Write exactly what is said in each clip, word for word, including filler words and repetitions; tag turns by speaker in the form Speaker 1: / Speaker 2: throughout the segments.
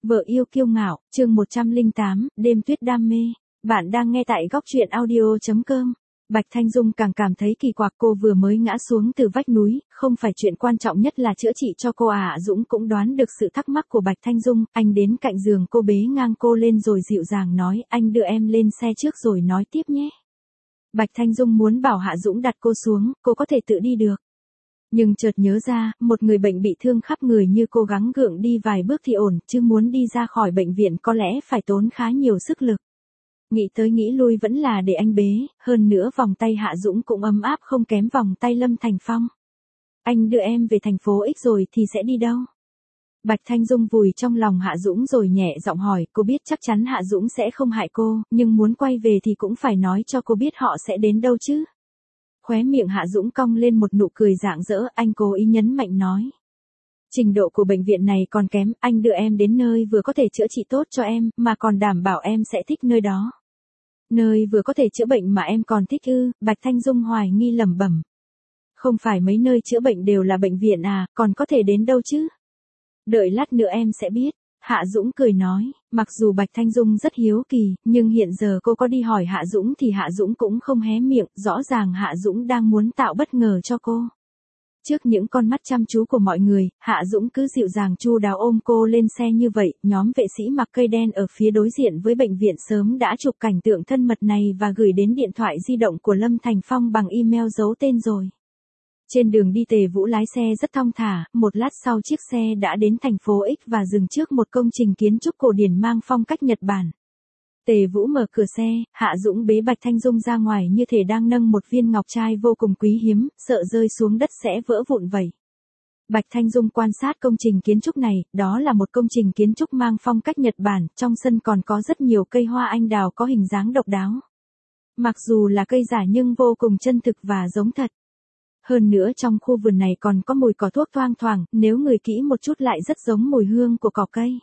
Speaker 1: Vợ yêu kiêu ngạo, chương một trăm lẻ tám, đêm tuyết đam mê. Bạn đang nghe tại góc truyện audio chấm com. Bạch Thanh Dung càng cảm thấy kỳ quặc, cô vừa mới ngã xuống từ vách núi, không phải chuyện quan trọng nhất là chữa trị cho cô à. Dũng cũng đoán được sự thắc mắc của Bạch Thanh Dung, anh đến cạnh giường cô bế ngang cô lên rồi dịu dàng nói, anh đưa em lên xe trước rồi nói tiếp nhé. Bạch Thanh Dung muốn bảo Hạ Dũng đặt cô xuống, cô có thể tự đi được. Nhưng chợt nhớ ra, một người bệnh bị thương khắp người như cô gắng gượng đi vài bước thì ổn, chứ muốn đi ra khỏi bệnh viện có lẽ phải tốn khá nhiều sức lực. Nghĩ tới nghĩ lui vẫn là để anh bế, hơn nữa vòng tay Hạ Dũng cũng ấm áp không kém vòng tay Lâm Thành Phong. Anh đưa em về thành phố X rồi thì sẽ đi đâu? Bạch Thanh Dung vùi trong lòng Hạ Dũng rồi nhẹ giọng hỏi, cô biết chắc chắn Hạ Dũng sẽ không hại cô, nhưng muốn quay về thì cũng phải nói cho cô biết họ sẽ đến đâu chứ. Khóe miệng Hạ Dũng cong lên một nụ cười rạng rỡ, anh cố ý nhấn mạnh nói. Trình độ của bệnh viện này còn kém, anh đưa em đến nơi vừa có thể chữa trị tốt cho em, mà còn đảm bảo em sẽ thích nơi đó. Nơi vừa có thể chữa bệnh mà em còn thích ư? Bạch Thanh Dung hoài nghi lẩm bẩm. Không phải mấy nơi chữa bệnh đều là bệnh viện à, còn có thể đến đâu chứ? Đợi lát nữa em sẽ biết. Hạ Dũng cười nói, mặc dù Bạch Thanh Dung rất hiếu kỳ, nhưng hiện giờ cô có đi hỏi Hạ Dũng thì Hạ Dũng cũng không hé miệng, rõ ràng Hạ Dũng đang muốn tạo bất ngờ cho cô. Trước những con mắt chăm chú của mọi người, Hạ Dũng cứ dịu dàng chu đáo ôm cô lên xe như vậy, nhóm vệ sĩ mặc cây đen ở phía đối diện với bệnh viện sớm đã chụp cảnh tượng thân mật này và gửi đến điện thoại di động của Lâm Thành Phong bằng email giấu tên rồi. Trên đường đi Tề Vũ lái xe rất thong thả, một lát sau chiếc xe đã đến thành phố X và dừng trước một công trình kiến trúc cổ điển mang phong cách Nhật Bản. Tề Vũ mở cửa xe, Hạ Dũng bế Bạch Thanh Dung ra ngoài như thể đang nâng một viên ngọc trai vô cùng quý hiếm, sợ rơi xuống đất sẽ vỡ vụn vậy. Bạch Thanh Dung quan sát công trình kiến trúc này, đó là một công trình kiến trúc mang phong cách Nhật Bản, trong sân còn có rất nhiều cây hoa anh đào có hình dáng độc đáo. Mặc dù là cây giả nhưng vô cùng chân thực và giống thật. Hơn nữa trong khu vườn này còn có mùi cỏ thuốc thoang thoảng, nếu ngửi kỹ một chút lại rất giống mùi hương của cỏ cây.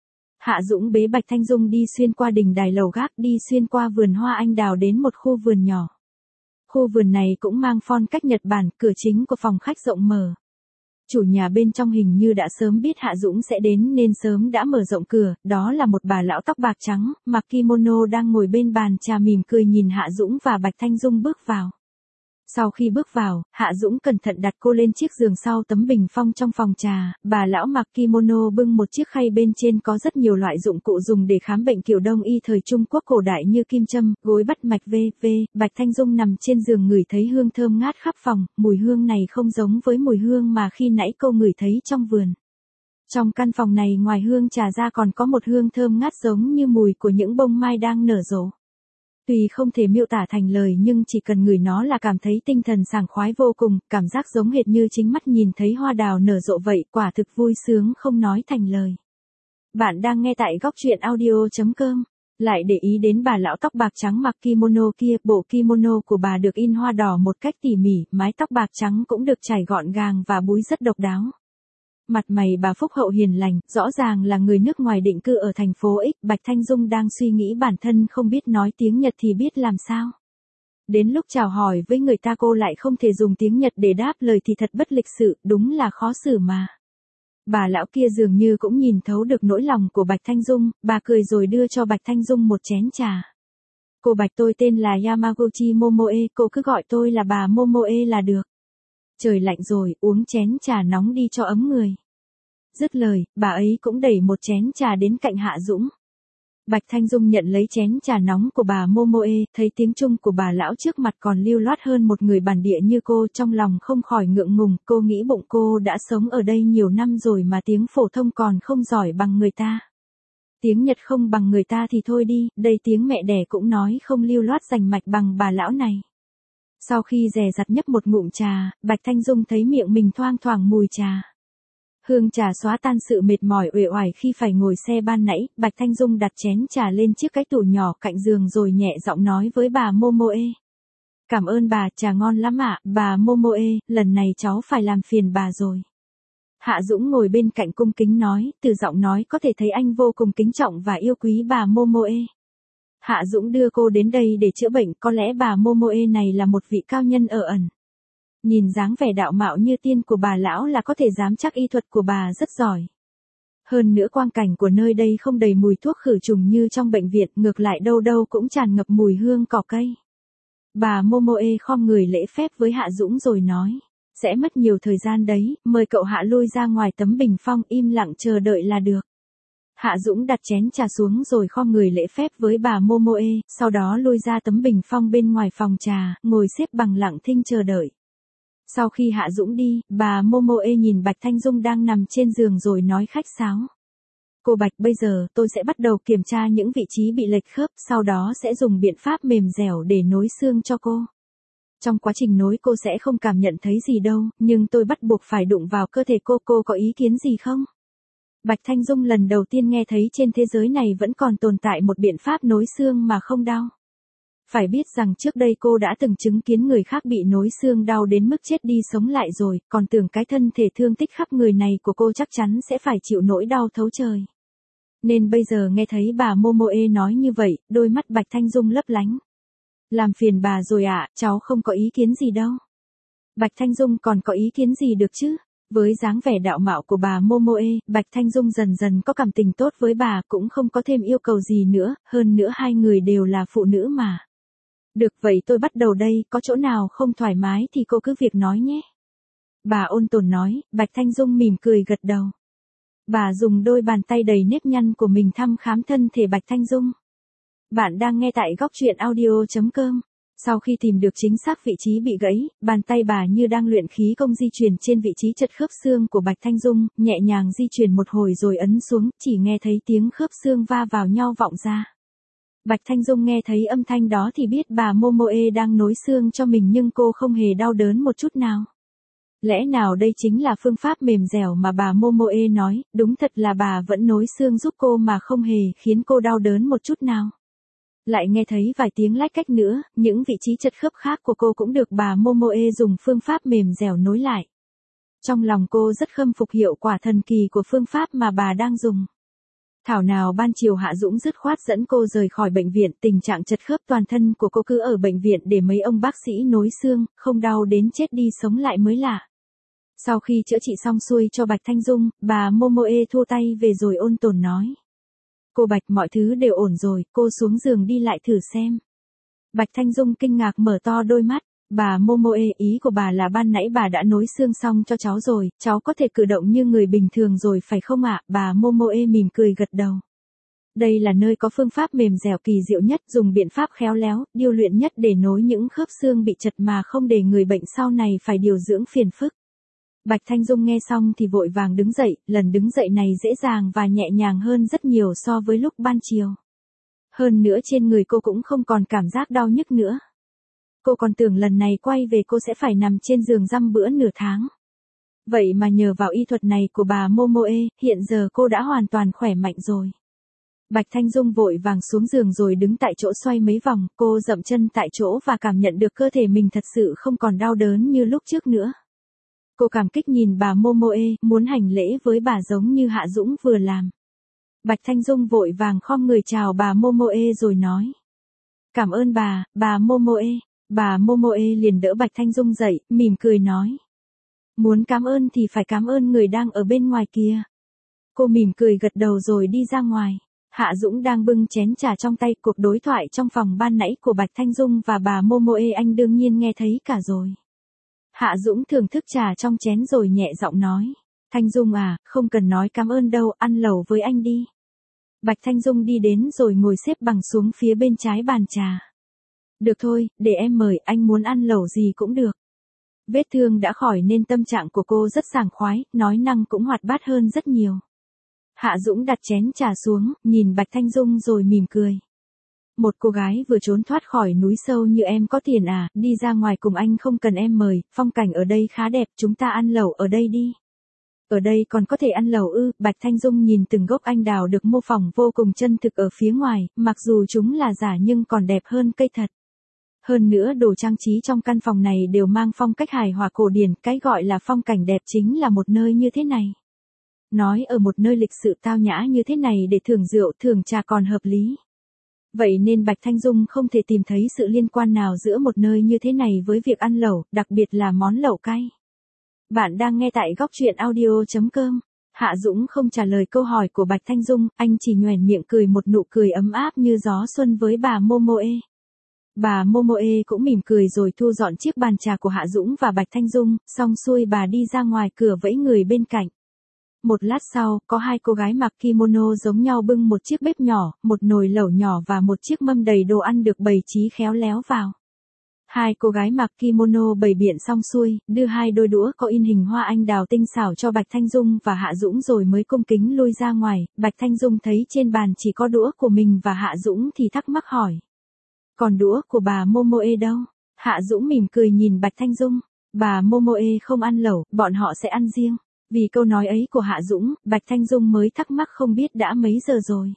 Speaker 1: Hạ Dũng bế Bạch Thanh Dung đi xuyên qua đình đài lầu gác, đi xuyên qua vườn hoa anh đào đến một khu vườn nhỏ. Khu vườn này cũng mang phong cách Nhật Bản, cửa chính của phòng khách rộng mở. Chủ nhà bên trong hình như đã sớm biết Hạ Dũng sẽ đến nên sớm đã mở rộng cửa, đó là một bà lão tóc bạc trắng, mặc kimono đang ngồi bên bàn trà mỉm cười nhìn Hạ Dũng và Bạch Thanh Dung bước vào. Sau khi bước vào, Hạ Dũng cẩn thận đặt cô lên chiếc giường sau tấm bình phong trong phòng trà, bà lão mặc kimono bưng một chiếc khay bên trên có rất nhiều loại dụng cụ dùng để khám bệnh kiểu đông y thời Trung Quốc cổ đại như kim châm, gối bắt mạch vân vân. Bạch Thanh Dung nằm trên giường ngửi thấy hương thơm ngát khắp phòng, mùi hương này không giống với mùi hương mà khi nãy cô ngửi thấy trong vườn. Trong căn phòng này ngoài hương trà ra còn có một hương thơm ngát giống như mùi của những bông mai đang nở rộ. Tuy không thể miêu tả thành lời nhưng chỉ cần ngửi nó là cảm thấy tinh thần sảng khoái vô cùng, cảm giác giống hệt như chính mắt nhìn thấy hoa đào nở rộ vậy, quả thực vui sướng không nói thành lời. Bạn đang nghe tại góc truyện audio chấm com. Lại để ý đến bà lão tóc bạc trắng mặc kimono kia, bộ kimono của bà được in hoa đỏ một cách tỉ mỉ, mái tóc bạc trắng cũng được chải gọn gàng và búi rất độc đáo. Mặt mày bà phúc hậu hiền lành, rõ ràng là người nước ngoài định cư ở thành phố X. Bạch Thanh Dung đang suy nghĩ bản thân không biết nói tiếng Nhật thì biết làm sao. Đến lúc chào hỏi với người ta cô lại không thể dùng tiếng Nhật để đáp lời thì thật bất lịch sự, đúng là khó xử mà. Bà lão kia dường như cũng nhìn thấu được nỗi lòng của Bạch Thanh Dung, bà cười rồi đưa cho Bạch Thanh Dung một chén trà. Cô Bạch, tôi tên là Yamaguchi Momoe, cô cứ gọi tôi là bà Momoe là được. Trời lạnh rồi, uống chén trà nóng đi cho ấm người. Dứt lời, bà ấy cũng đẩy một chén trà đến cạnh Hạ Dũng. Bạch Thanh Dung nhận lấy chén trà nóng của bà Momoe, thấy tiếng Trung của bà lão trước mặt còn lưu loát hơn một người bản địa như cô, trong lòng không khỏi ngượng ngùng, cô nghĩ bụng cô đã sống ở đây nhiều năm rồi mà tiếng phổ thông còn không giỏi bằng người ta. Tiếng Nhật không bằng người ta thì thôi đi, đây tiếng mẹ đẻ cũng nói không lưu loát rành mạch bằng bà lão này. Sau khi dè dặt nhấp một ngụm trà, Bạch Thanh Dung thấy miệng mình thoang thoảng mùi trà. Hương trà xóa tan sự mệt mỏi uể oải khi phải ngồi xe ban nãy, Bạch Thanh Dung đặt chén trà lên chiếc cái tủ nhỏ cạnh giường rồi nhẹ giọng nói với bà Momoe. Cảm ơn bà, trà ngon lắm ạ, bà Momoe, lần này cháu phải làm phiền bà rồi. Hạ Dũng ngồi bên cạnh cung kính nói, từ giọng nói có thể thấy anh vô cùng kính trọng và yêu quý bà Momoe. Hạ Dũng đưa cô đến đây để chữa bệnh, có lẽ bà Momoe này là một vị cao nhân ở ẩn. Nhìn dáng vẻ đạo mạo như tiên của bà lão là có thể dám chắc y thuật của bà rất giỏi. Hơn nữa quang cảnh của nơi đây không đầy mùi thuốc khử trùng như trong bệnh viện, ngược lại đâu đâu cũng tràn ngập mùi hương cỏ cây. Bà Momoe khom người lễ phép với Hạ Dũng rồi nói, sẽ mất nhiều thời gian đấy, mời cậu Hạ lui ra ngoài tấm bình phong im lặng chờ đợi là được. Hạ Dũng đặt chén trà xuống rồi khom người lễ phép với bà Momoe, sau đó lui ra tấm bình phong bên ngoài phòng trà, ngồi xếp bằng lặng thinh chờ đợi. Sau khi Hạ Dũng đi, bà Momoe nhìn Bạch Thanh Dung đang nằm trên giường rồi nói khách sáo. Cô Bạch, bây giờ tôi sẽ bắt đầu kiểm tra những vị trí bị lệch khớp, sau đó sẽ dùng biện pháp mềm dẻo để nối xương cho cô. Trong quá trình nối cô sẽ không cảm nhận thấy gì đâu, nhưng tôi bắt buộc phải đụng vào cơ thể cô, cô có ý kiến gì không? Bạch Thanh Dung lần đầu tiên nghe thấy trên thế giới này vẫn còn tồn tại một biện pháp nối xương mà không đau. Phải biết rằng trước đây cô đã từng chứng kiến người khác bị nối xương đau đến mức chết đi sống lại rồi, còn tưởng cái thân thể thương tích khắp người này của cô chắc chắn sẽ phải chịu nỗi đau thấu trời. Nên bây giờ nghe thấy bà Momoe nói như vậy, đôi mắt Bạch Thanh Dung lấp lánh. Làm phiền bà rồi ạ, à, cháu không có ý kiến gì đâu. Bạch Thanh Dung còn có ý kiến gì được chứ? Với dáng vẻ đạo mạo của bà Momoe, Bạch Thanh Dung dần dần có cảm tình tốt với bà, cũng không có thêm yêu cầu gì nữa, hơn nữa hai người đều là phụ nữ mà. Được vậy tôi bắt đầu đây, có chỗ nào không thoải mái thì cô cứ việc nói nhé. Bà ôn tồn nói, Bạch Thanh Dung mỉm cười gật đầu. Bà dùng đôi bàn tay đầy nếp nhăn của mình thăm khám thân thể Bạch Thanh Dung. Bạn đang nghe tại góc truyện audio chấm com. Sau khi tìm được chính xác vị trí bị gãy, bàn tay bà như đang luyện khí công di chuyển trên vị trí chật khớp xương của Bạch Thanh Dung, nhẹ nhàng di chuyển một hồi rồi ấn xuống, chỉ nghe thấy tiếng khớp xương va vào nhau vọng ra. Bạch Thanh Dung nghe thấy âm thanh đó thì biết bà Momoe đang nối xương cho mình nhưng cô không hề đau đớn một chút nào. Lẽ nào đây chính là phương pháp mềm dẻo mà bà Momoe nói, đúng thật là bà vẫn nối xương giúp cô mà không hề khiến cô đau đớn một chút nào. Lại nghe thấy vài tiếng lách cách nữa, những vị trí chật khớp khác của cô cũng được bà Momoe dùng phương pháp mềm dẻo nối lại. Trong lòng cô rất khâm phục hiệu quả thần kỳ của phương pháp mà bà đang dùng. Thảo nào ban chiều Hạ Dũng dứt khoát dẫn cô rời khỏi bệnh viện, tình trạng chật khớp toàn thân của cô cứ ở bệnh viện để mấy ông bác sĩ nối xương, không đau đến chết đi sống lại mới lạ. Sau khi chữa trị xong xuôi cho Bạch Thanh Dung, bà Momoe thua tay về rồi ôn tồn nói. Cô Bạch, mọi thứ đều ổn rồi, cô xuống giường đi lại thử xem. Bạch Thanh Dung kinh ngạc mở to đôi mắt. Bà Momoe, ý của bà là ban nãy bà đã nối xương xong cho cháu rồi, cháu có thể cử động như người bình thường rồi phải không ạ? Bà Momoe mỉm cười gật đầu. Đây là nơi có phương pháp mềm dẻo kỳ diệu nhất, dùng biện pháp khéo léo, điêu luyện nhất để nối những khớp xương bị chật mà không để người bệnh sau này phải điều dưỡng phiền phức. Bạch Thanh Dung nghe xong thì vội vàng đứng dậy, lần đứng dậy này dễ dàng và nhẹ nhàng hơn rất nhiều so với lúc ban chiều. Hơn nữa trên người cô cũng không còn cảm giác đau nhức nữa. Cô còn tưởng lần này quay về cô sẽ phải nằm trên giường dăm bữa nửa tháng. Vậy mà nhờ vào y thuật này của bà Momoe, hiện giờ cô đã hoàn toàn khỏe mạnh rồi. Bạch Thanh Dung vội vàng xuống giường rồi đứng tại chỗ xoay mấy vòng, cô dậm chân tại chỗ và cảm nhận được cơ thể mình thật sự không còn đau đớn như lúc trước nữa. Cô cảm kích nhìn bà Momoe, muốn hành lễ với bà giống như Hạ Dũng vừa làm. Bạch Thanh Dung vội vàng khom người chào bà Momoe rồi nói. Cảm ơn bà, bà Momoe. Bà Momoe liền đỡ Bạch Thanh Dung dậy, mỉm cười nói. Muốn cảm ơn thì phải cảm ơn người đang ở bên ngoài kia. Cô mỉm cười gật đầu rồi đi ra ngoài. Hạ Dũng đang bưng chén trà trong tay, cuộc đối thoại trong phòng ban nãy của Bạch Thanh Dung và bà Momoe anh đương nhiên nghe thấy cả rồi. Hạ Dũng thưởng thức trà trong chén rồi nhẹ giọng nói. Thanh Dung à, không cần nói cảm ơn đâu, ăn lẩu với anh đi. Bạch Thanh Dung đi đến rồi ngồi xếp bằng xuống phía bên trái bàn trà. Được thôi, để em mời, anh muốn ăn lẩu gì cũng được. Vết thương đã khỏi nên tâm trạng của cô rất sảng khoái, nói năng cũng hoạt bát hơn rất nhiều. Hạ Dũng đặt chén trà xuống, nhìn Bạch Thanh Dung rồi mỉm cười. Một cô gái vừa trốn thoát khỏi núi sâu như em có tiền à, đi ra ngoài cùng anh không cần em mời, phong cảnh ở đây khá đẹp, chúng ta ăn lẩu ở đây đi. Ở đây còn có thể ăn lẩu ư? Bạch Thanh Dung nhìn từng gốc anh đào được mô phỏng vô cùng chân thực ở phía ngoài, mặc dù chúng là giả nhưng còn đẹp hơn cây thật. Hơn nữa đồ trang trí trong căn phòng này đều mang phong cách hài hòa cổ điển, cái gọi là phong cảnh đẹp chính là một nơi như thế này. Nói ở một nơi lịch sự tao nhã như thế này để thưởng rượu thưởng trà còn hợp lý. Vậy nên Bạch Thanh Dung không thể tìm thấy sự liên quan nào giữa một nơi như thế này với việc ăn lẩu, đặc biệt là món lẩu cay. Bạn đang nghe tại góc truyện audio chấm com. Hạ Dũng không trả lời câu hỏi của Bạch Thanh Dung, anh chỉ nhoẻn miệng cười một nụ cười ấm áp như gió xuân với bà Momoe. Bà Momoe cũng mỉm cười rồi thu dọn chiếc bàn trà của Hạ Dũng và Bạch Thanh Dung, xong xuôi bà đi ra ngoài cửa vẫy người bên cạnh. Một lát sau, có hai cô gái mặc kimono giống nhau bưng một chiếc bếp nhỏ, một nồi lẩu nhỏ và một chiếc mâm đầy đồ ăn được bày trí khéo léo vào. Hai cô gái mặc kimono bày biện xong xuôi, đưa hai đôi đũa có in hình hoa anh đào tinh xảo cho Bạch Thanh Dung và Hạ Dũng rồi mới cung kính lui ra ngoài. Bạch Thanh Dung thấy trên bàn chỉ có đũa của mình và Hạ Dũng thì thắc mắc hỏi. Còn đũa của bà Momoe đâu? Hạ Dũng mỉm cười nhìn Bạch Thanh Dung. Bà Momoe không ăn lẩu, bọn họ sẽ ăn riêng. Vì câu nói ấy của Hạ Dũng, Bạch Thanh Dung mới thắc mắc không biết đã mấy giờ rồi.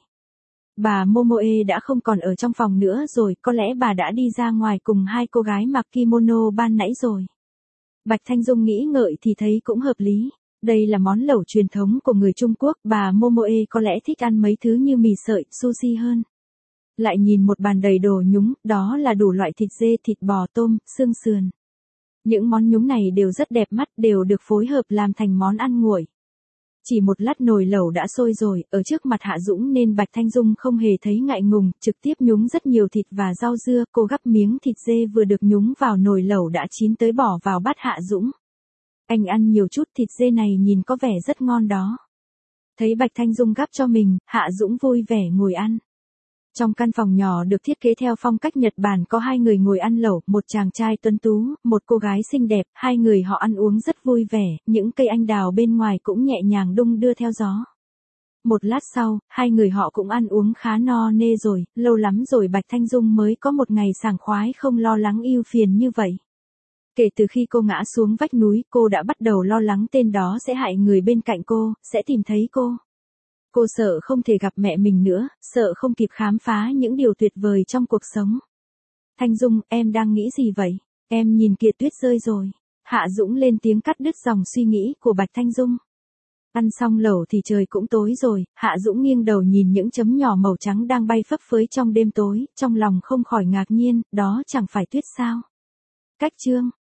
Speaker 1: Bà Momoe đã không còn ở trong phòng nữa rồi, có lẽ bà đã đi ra ngoài cùng hai cô gái mặc kimono ban nãy rồi. Bạch Thanh Dung nghĩ ngợi thì thấy cũng hợp lý. Đây là món lẩu truyền thống của người Trung Quốc, bà Momoe có lẽ thích ăn mấy thứ như mì sợi, sushi hơn. Lại nhìn một bàn đầy đồ nhúng, đó là đủ loại thịt dê, thịt bò, tôm, xương sườn. Những món nhúng này đều rất đẹp mắt, đều được phối hợp làm thành món ăn nguội. Chỉ một lát nồi lẩu đã sôi rồi, ở trước mặt Hạ Dũng nên Bạch Thanh Dung không hề thấy ngại ngùng, trực tiếp nhúng rất nhiều thịt và rau dưa, cô gắp miếng thịt dê vừa được nhúng vào nồi lẩu đã chín tới bỏ vào bát Hạ Dũng. Anh ăn nhiều chút, thịt dê này nhìn có vẻ rất ngon đó. Thấy Bạch Thanh Dung gắp cho mình, Hạ Dũng vui vẻ ngồi ăn. Trong căn phòng nhỏ được thiết kế theo phong cách Nhật Bản có hai người ngồi ăn lẩu, một chàng trai tuấn tú, một cô gái xinh đẹp, hai người họ ăn uống rất vui vẻ, những cây anh đào bên ngoài cũng nhẹ nhàng đung đưa theo gió. Một lát sau, hai người họ cũng ăn uống khá no nê rồi, lâu lắm rồi Bạch Thanh Dung mới có một ngày sảng khoái không lo lắng ưu phiền như vậy. Kể từ khi cô ngã xuống vách núi, cô đã bắt đầu lo lắng tên đó sẽ hại người bên cạnh cô, sẽ tìm thấy cô. Cô sợ không thể gặp mẹ mình nữa, sợ không kịp khám phá những điều tuyệt vời trong cuộc sống. Thanh Dung, em đang nghĩ gì vậy? Em nhìn kìa, tuyết rơi rồi. Hạ Dũng lên tiếng cắt đứt dòng suy nghĩ của Bạch Thanh Dung. Ăn xong lẩu thì trời cũng tối rồi, Hạ Dũng nghiêng đầu nhìn những chấm nhỏ màu trắng đang bay phấp phới trong đêm tối, trong lòng không khỏi ngạc nhiên, đó chẳng phải tuyết sao? Cách chương